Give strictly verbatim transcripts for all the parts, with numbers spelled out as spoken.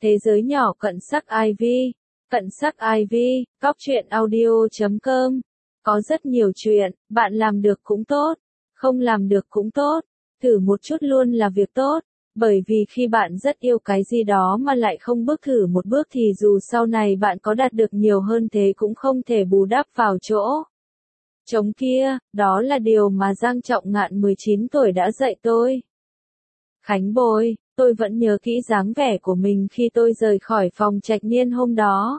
Thế giới nhỏ cận sắc i vê, cận sắc i vê, góc truyện audio chấm com. Có rất nhiều chuyện, bạn làm được cũng tốt, không làm được cũng tốt, thử một chút luôn là việc tốt, bởi vì khi bạn rất yêu cái gì đó mà lại không bước thử một bước thì dù sau này bạn có đạt được nhiều hơn thế cũng không thể bù đắp vào chỗ trống kia, đó là điều mà Giang Trọng Ngạn mười chín tuổi đã dạy tôi. Khánh Bồi, tôi vẫn nhớ kỹ dáng vẻ của mình khi tôi rời khỏi phòng trạch niên hôm đó.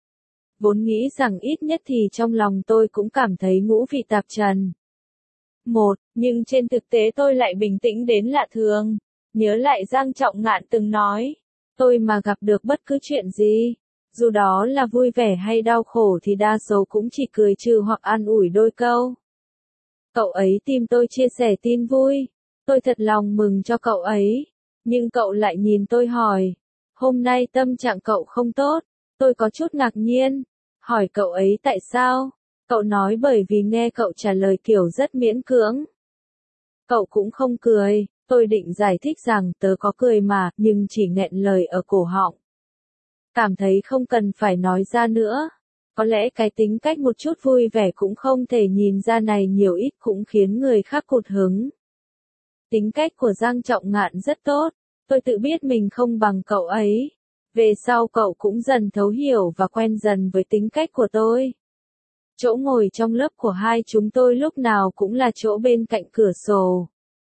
Vốn nghĩ rằng ít nhất thì trong lòng tôi cũng cảm thấy ngũ vị tạp trần. Một, nhưng trên thực tế tôi lại bình tĩnh đến lạ thường. Nhớ lại Giang Trọng Ngạn từng nói, tôi mà gặp được bất cứ chuyện gì, dù đó là vui vẻ hay đau khổ thì đa số cũng chỉ cười trừ hoặc an ủi đôi câu. Cậu ấy tìm tôi chia sẻ tin vui, tôi thật lòng mừng cho cậu ấy, nhưng cậu lại nhìn tôi hỏi, hôm nay tâm trạng cậu không tốt, tôi có chút ngạc nhiên, hỏi cậu ấy tại sao, cậu nói bởi vì nghe cậu trả lời kiểu rất miễn cưỡng. Cậu cũng không cười, tôi định giải thích rằng tớ có cười mà, nhưng chỉ nghẹn lời ở cổ họng. Cảm thấy không cần phải nói ra nữa. Có lẽ cái tính cách một chút vui vẻ cũng không thể nhìn ra này nhiều ít cũng khiến người khác cụt hứng. Tính cách của Giang Trọng Ngạn rất tốt, tôi tự biết mình không bằng cậu ấy. Về sau cậu cũng dần thấu hiểu và quen dần với tính cách của tôi. Chỗ ngồi trong lớp của hai chúng tôi lúc nào cũng là chỗ bên cạnh cửa sổ.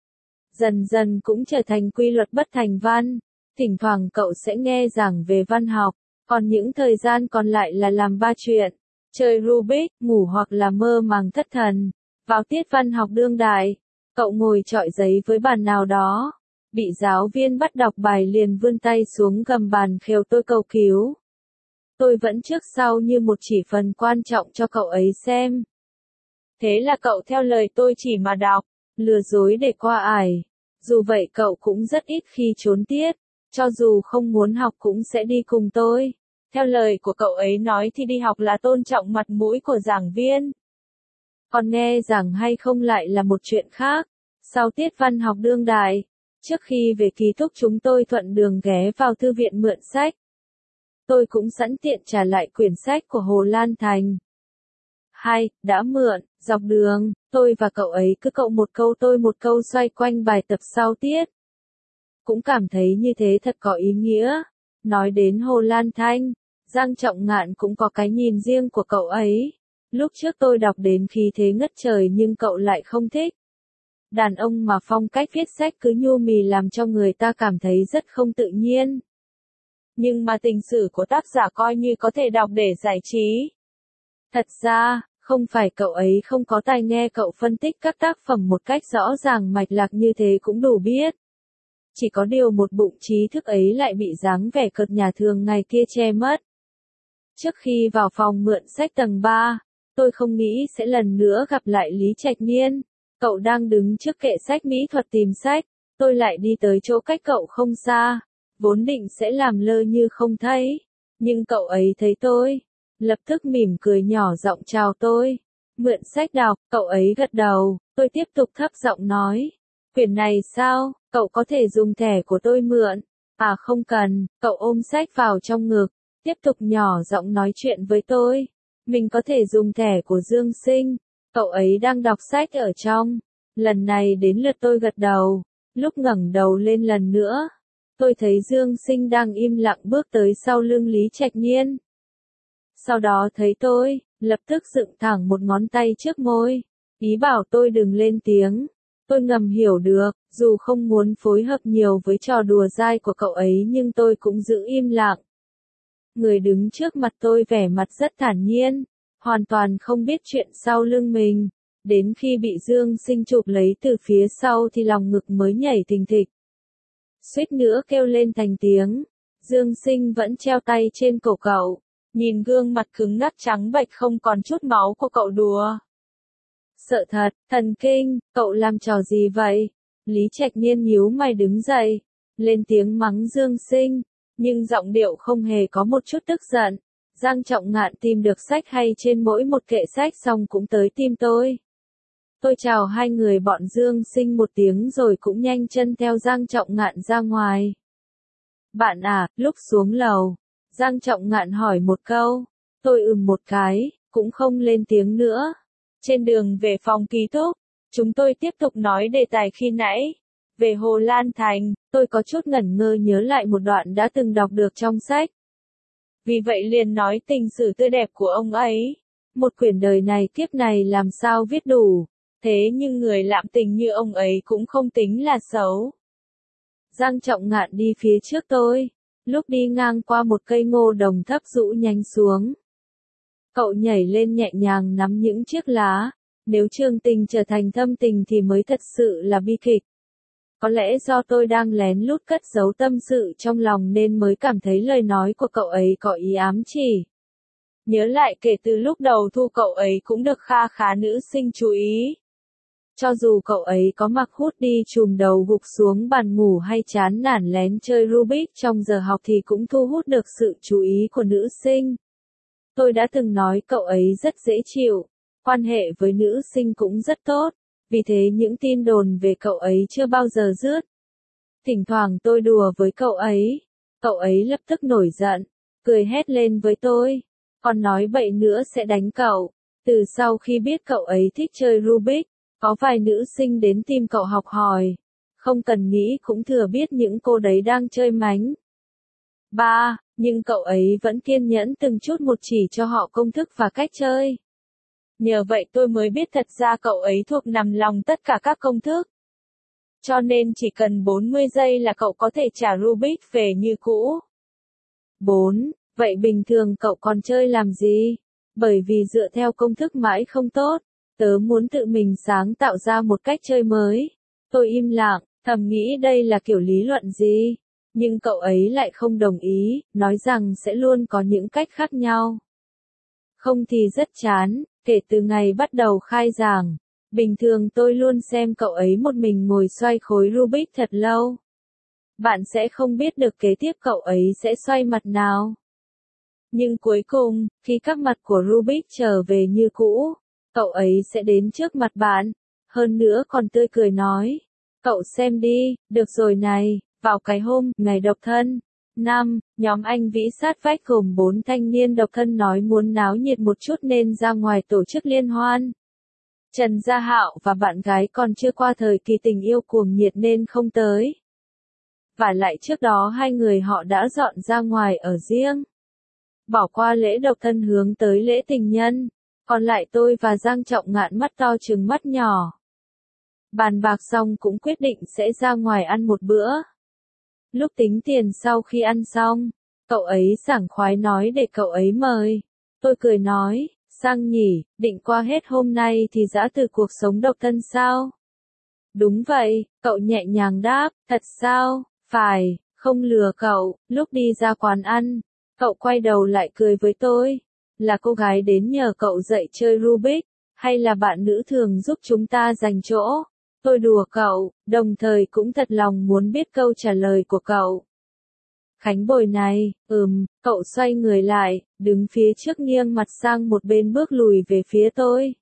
Dần dần cũng trở thành quy luật bất thành văn. Thỉnh thoảng cậu sẽ nghe giảng về văn học, còn những thời gian còn lại là làm ba chuyện, chơi Rubik, ngủ hoặc là mơ màng thất thần. Vào tiết văn học đương đại, cậu ngồi chọi giấy với bàn nào đó, bị giáo viên bắt đọc bài liền vươn tay xuống gầm bàn khều tôi cầu cứu. Tôi vẫn trước sau như một chỉ phần quan trọng cho cậu ấy xem. Thế là cậu theo lời tôi chỉ mà đọc, lừa dối để qua ải. Dù vậy cậu cũng rất ít khi trốn tiết, cho dù không muốn học cũng sẽ đi cùng tôi. Theo lời của cậu ấy nói thì đi học là tôn trọng mặt mũi của giảng viên. Còn nghe giảng hay không lại là một chuyện khác. Sau tiết văn học đương đại, trước khi về ký túc chúng tôi thuận đường ghé vào thư viện mượn sách. Tôi cũng sẵn tiện trả lại quyển sách của Hồ Lan Thành. Hai, đã mượn, dọc đường, tôi và cậu ấy cứ cậu một câu tôi một câu xoay quanh bài tập sau tiết. Cũng cảm thấy như thế thật có ý nghĩa. Nói đến Hồ Lan Thanh, Giang Trọng Ngạn cũng có cái nhìn riêng của cậu ấy. Lúc trước tôi đọc đến khí thế ngất trời nhưng cậu lại không thích. Đàn ông mà phong cách viết sách cứ nhu mì làm cho người ta cảm thấy rất không tự nhiên. Nhưng mà tình sử của tác giả coi như có thể đọc để giải trí. Thật ra, không phải cậu ấy không có tài, nghe cậu phân tích các tác phẩm một cách rõ ràng mạch lạc như thế cũng đủ biết. Chỉ có điều một bụng trí thức ấy lại bị dáng vẻ cợt nhà thường ngày kia che mất. Trước khi vào phòng mượn sách tầng ba, tôi không nghĩ sẽ lần nữa gặp lại Lý Trạch Niên. Cậu đang đứng trước kệ sách mỹ thuật tìm sách, tôi lại đi tới chỗ cách cậu không xa, vốn định sẽ làm lơ như không thấy. Nhưng cậu ấy thấy tôi, lập tức mỉm cười nhỏ giọng chào tôi. Mượn sách đọc, cậu ấy gật đầu, tôi tiếp tục thấp giọng nói. Quyển này sao, cậu có thể dùng thẻ của tôi mượn? À không cần, cậu ôm sách vào trong ngực, tiếp tục nhỏ giọng nói chuyện với tôi. Mình có thể dùng thẻ của Dương Sinh, cậu ấy đang đọc sách ở trong. Lần này đến lượt tôi gật đầu, lúc ngẩng đầu lên lần nữa, tôi thấy Dương Sinh đang im lặng bước tới sau lưng Lý Trạch Niên. Sau đó thấy tôi, lập tức dựng thẳng một ngón tay trước môi, ý bảo tôi đừng lên tiếng. Tôi ngầm hiểu được, dù không muốn phối hợp nhiều với trò đùa dai của cậu ấy nhưng tôi cũng giữ im lặng. Người đứng trước mặt tôi vẻ mặt rất thản nhiên, hoàn toàn không biết chuyện sau lưng mình. Đến khi bị Dương Sinh chụp lấy từ phía sau thì lòng ngực mới nhảy thình thịch. Suýt nữa kêu lên thành tiếng. Dương Sinh vẫn treo tay trên cổ cậu, nhìn gương mặt cứng ngắc trắng bệch không còn chút máu của cậu đùa. Sợ thật, thần kinh, cậu làm trò gì vậy? Lý Trạch Niên nhíu mày đứng dậy, lên tiếng mắng Dương Sinh, nhưng giọng điệu không hề có một chút tức giận. Giang Trọng Ngạn tìm được sách hay trên mỗi một kệ sách xong cũng tới tìm tôi. Tôi chào hai người bọn Dương Sinh một tiếng rồi cũng nhanh chân theo Giang Trọng Ngạn ra ngoài. Bạn à, lúc xuống lầu, Giang Trọng Ngạn hỏi một câu, tôi ừm một cái, cũng không lên tiếng nữa. Trên đường về phòng ký túc, chúng tôi tiếp tục nói đề tài khi nãy. Về Hồ Lan Thành, tôi có chút ngẩn ngơ nhớ lại một đoạn đã từng đọc được trong sách. Vì vậy liền nói tình sử tươi đẹp của ông ấy. Một quyển đời này kiếp này làm sao viết đủ. Thế nhưng người lạm tình như ông ấy cũng không tính là xấu. Giang Trọng Ngạn đi phía trước tôi. Lúc đi ngang qua một cây ngô đồng thấp rũ nhánh xuống. Cậu nhảy lên nhẹ nhàng nắm những chiếc lá. Nếu trường tình trở thành thâm tình thì mới thật sự là bi kịch. Có lẽ do tôi đang lén lút cất giấu tâm sự trong lòng nên mới cảm thấy lời nói của cậu ấy có ý ám chỉ. Nhớ lại kể từ lúc đầu thu cậu ấy cũng được kha khá nữ sinh chú ý. Cho dù cậu ấy có mặc hoodie chùm đầu gục xuống bàn ngủ hay chán nản lén chơi Rubik trong giờ học thì cũng thu hút được sự chú ý của nữ sinh. Tôi đã từng nói cậu ấy rất dễ chịu, quan hệ với nữ sinh cũng rất tốt, vì thế những tin đồn về cậu ấy chưa bao giờ dứt. Thỉnh thoảng tôi đùa với cậu ấy, cậu ấy lập tức nổi giận, cười hét lên với tôi, còn nói bậy nữa sẽ đánh cậu. Từ sau khi biết cậu ấy thích chơi Rubik, có vài nữ sinh đến tìm cậu học hỏi, không cần nghĩ cũng thừa biết những cô đấy đang chơi mánh. Ba, nhưng cậu ấy vẫn kiên nhẫn từng chút một chỉ cho họ công thức và cách chơi. Nhờ vậy tôi mới biết thật ra cậu ấy thuộc nằm lòng tất cả các công thức. Cho nên chỉ cần bốn mươi giây là cậu có thể trả Rubik về như cũ. bốn. Vậy bình thường cậu còn chơi làm gì? Bởi vì dựa theo công thức mãi không tốt, tớ muốn tự mình sáng tạo ra một cách chơi mới. Tôi im lặng, thầm nghĩ đây là kiểu lý luận gì? Nhưng cậu ấy lại không đồng ý, nói rằng sẽ luôn có những cách khác nhau. Không thì rất chán, kể từ ngày bắt đầu khai giảng. Bình thường tôi luôn xem cậu ấy một mình ngồi xoay khối Rubik thật lâu. Bạn sẽ không biết được kế tiếp cậu ấy sẽ xoay mặt nào. Nhưng cuối cùng, khi các mặt của Rubik trở về như cũ, cậu ấy sẽ đến trước mặt bạn. Hơn nữa còn tươi cười nói, cậu xem đi, được rồi này, vào cái hôm, ngày độc thân. năm. Nhóm anh Vĩ sát vách gồm bốn thanh niên độc thân nói muốn náo nhiệt một chút nên ra ngoài tổ chức liên hoan. Trần Gia Hạo và bạn gái còn chưa qua thời kỳ tình yêu cuồng nhiệt nên không tới. Và lại trước đó hai người họ đã dọn ra ngoài ở riêng. Bỏ qua lễ độc thân hướng tới lễ tình nhân. Còn lại tôi và Giang Trọng Ngạn mắt to trừng mắt nhỏ. Bàn bạc xong cũng quyết định sẽ ra ngoài ăn một bữa. Lúc tính tiền sau khi ăn xong, cậu ấy sảng khoái nói để cậu ấy mời. Tôi cười nói, sang nhỉ, định qua hết hôm nay thì giã từ cuộc sống độc thân sao? Đúng vậy, cậu nhẹ nhàng đáp, thật sao? Phải, không lừa cậu. Lúc đi ra quán ăn, cậu quay đầu lại cười với tôi. Là cô gái đến nhờ cậu dạy chơi Rubik, hay là bạn nữ thường giúp chúng ta giành chỗ? Tôi đùa cậu, đồng thời cũng thật lòng muốn biết câu trả lời của cậu. Khánh Bồi này, ừm, cậu xoay người lại, đứng phía trước nghiêng mặt sang một bên bước lùi về phía tôi.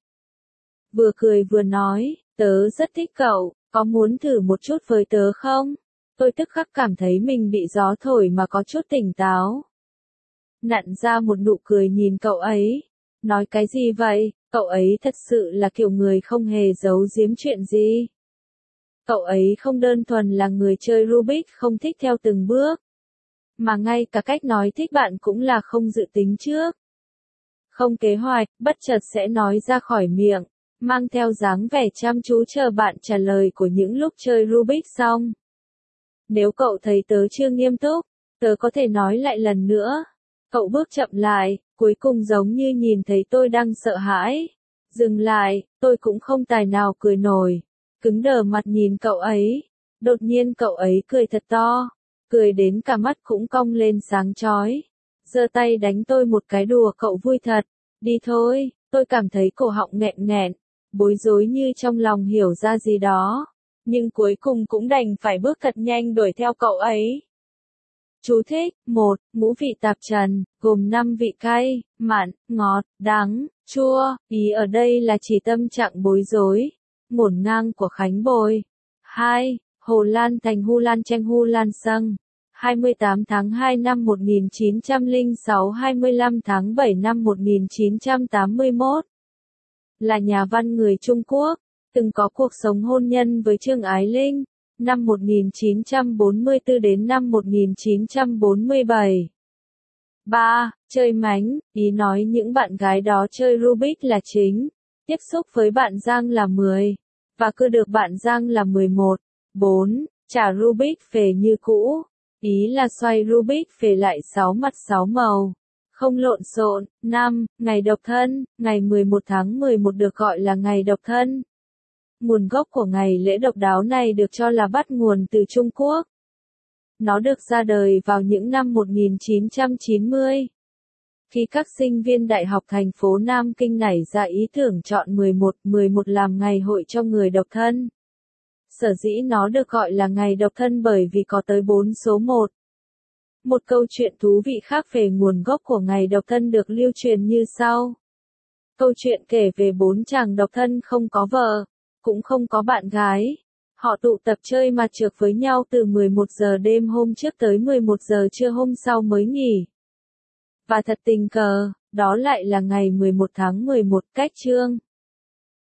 Vừa cười vừa nói, tớ rất thích cậu, có muốn thử một chút với tớ không? Tôi tức khắc cảm thấy mình bị gió thổi mà có chút tỉnh táo. Nặn ra một nụ cười nhìn cậu ấy. Nói cái gì vậy, cậu ấy thật sự là kiểu người không hề giấu giếm chuyện gì. Cậu ấy không đơn thuần là người chơi Rubik không thích theo từng bước. Mà ngay cả cách nói thích bạn cũng là không dự tính trước. Không kế hoạch, bất chợt sẽ nói ra khỏi miệng, mang theo dáng vẻ chăm chú chờ bạn trả lời của những lúc chơi Rubik xong. Nếu cậu thấy tớ chưa nghiêm túc, tớ có thể nói lại lần nữa. Cậu bước chậm lại, cuối cùng giống như nhìn thấy tôi đang sợ hãi. Dừng lại, tôi cũng không tài nào cười nổi. Cứng đờ mặt nhìn cậu ấy. Đột nhiên cậu ấy cười thật to. Cười đến cả mắt cũng cong lên sáng chói. Giơ tay đánh tôi một cái đùa cậu vui thật. Đi thôi, tôi cảm thấy cổ họng nghẹn nghẹn. Bối rối như trong lòng hiểu ra gì đó. Nhưng cuối cùng cũng đành phải bước thật nhanh đuổi theo cậu ấy. Chú thích, một. Ngũ vị tạp trần, gồm năm vị cay, mặn, ngọt, đắng, chua, ý ở đây là chỉ tâm trạng bối rối, ngổn ngang của Khánh Bồi. hai. Hồ Lan Thành Hu Lan Tranh Hu Lan Sâng. hai mươi tám tháng hai năm một nghìn chín trăm lẻ sáu, hai mươi lăm tháng bảy năm một nghìn chín trăm tám mươi mốt. Là nhà văn người Trung Quốc, từng có cuộc sống hôn nhân với Trương Ái Linh, năm một nghìn chín trăm bốn mươi tư đến năm một nghìn chín trăm bốn mươi bảy. ba. Chơi mánh, ý nói những bạn gái đó chơi Rubik là chính, tiếp xúc với bạn Giang là mười, và cứ được bạn Giang là mười một. bốn. Trả Rubik phề như cũ, ý là xoay Rubik phề lại sáu mặt sáu màu, không lộn xộn. năm. Ngày độc thân, ngày mười một tháng mười một được gọi là ngày độc thân. Nguồn gốc của ngày lễ độc đáo này được cho là bắt nguồn từ Trung Quốc. Nó được ra đời vào những năm một nghìn chín trăm chín mươi. Khi các sinh viên đại học thành phố Nam Kinh nảy ra ý tưởng chọn mười một mười một làm ngày hội cho người độc thân. Sở dĩ nó được gọi là ngày độc thân bởi vì có tới bốn số một. Một câu chuyện thú vị khác về nguồn gốc của ngày độc thân được lưu truyền như sau. Câu chuyện kể về bốn chàng độc thân không có vợ, cũng không có bạn gái. Họ tụ tập chơi mặt trược với nhau từ mười một giờ đêm hôm trước tới mười một giờ trưa hôm sau mới nghỉ. Và thật tình cờ, đó lại là ngày mười một tháng mười một cách chương.